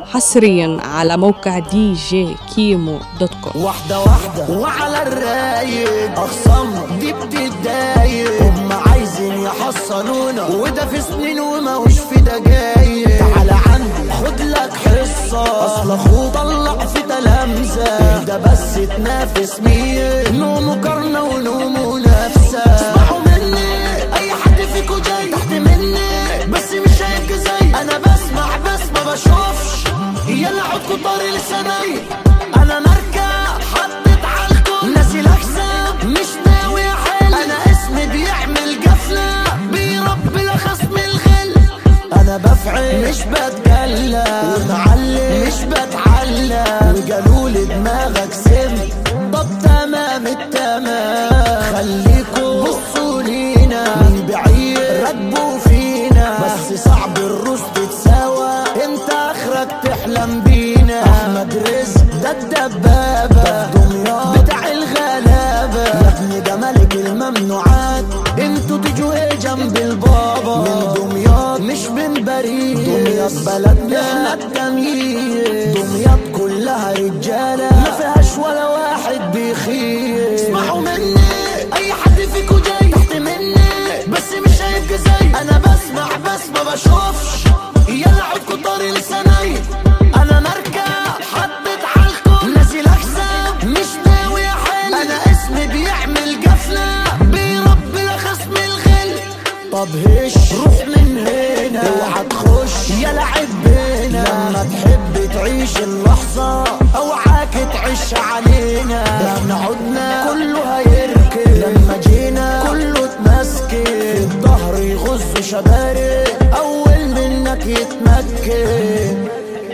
حصريا على موقع djkimo.com. واحدة واحدة وعلى الرايق أخصام دي بتتضايق، هم عايزين يحصلونا وده في سنين وماهوش في دقايق. تعالى عندي خد لك حصة، أصل أخوه طلع في تلامذة، ده بس تنافس مين؟ نو مقارنة ونو منافسة. اسمعوا مني أي حد فيكو جاي تحت مني، بس مش هيبقى زي أنا بسمع بس ما بشوفش. يلا عودكوا طاري لسناي، أنا ماركة حطيت عالكم ناسي الأحساب مش ناوي أحل. أنا اسمي بيعمل قفلة بيربي لخصم الغل. أنا بفعل مش بتكلم ومعلم مش بتعلم، وقالولي دماغك سم. طب تمام التمام، خليكوا بصوا لينا من بعيد ركبوا فينا، بس صعب الروس تتساوى انت اخرك تحلم بينا. احمد رزق ده الدبابة دمياط بتاع الغلابة، يا ابني ده ملك الممنوعات، انتوا تجوا ايه جنب البابا. من دمياط مش من بريد، دمياط بلدنا احنا التمييز، دمياط كلها رجالة ما فيهاش ولا واحد بيخير. اسمعوا مني اي حد فيكو جاي تحت مني، بس مش هيبقى زي انا بسمع بس ما بشوفش. يلا عودكوا طاري لسناي، انا ماركة حطيت عالكم ناسي الاحساب مش ناوي احل. انا اسمي بيعمل قفلة بيربي لخصم الغل. طب هش روح من هنا اوعى تخش يا لعب بينا، لما تحب تعيش اللحظة اوعاك تعيش علينا. احنا عدنا كله هيركب، لما جينا كله اتمسكن، في الظهر يغز شباري اول منك يتمكن.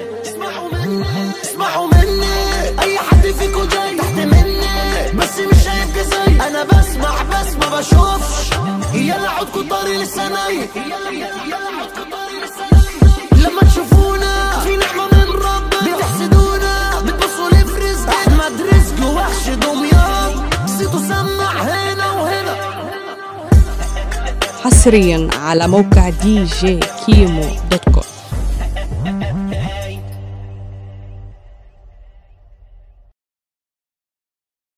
اسمعوا مني اي حد فيكو جاي تحت مني، بس مش هيبقى زي انا بسمع بس ما بشوفش. يلا عودكوا طاري لسناي، لما تشوفونا في نعمة من ربنا بتحسدونا بتبصوا لي في رزق. احمد رزق وحش دمياط صيته سمع هنا وهنا. حصريا على موقع djkimo.com.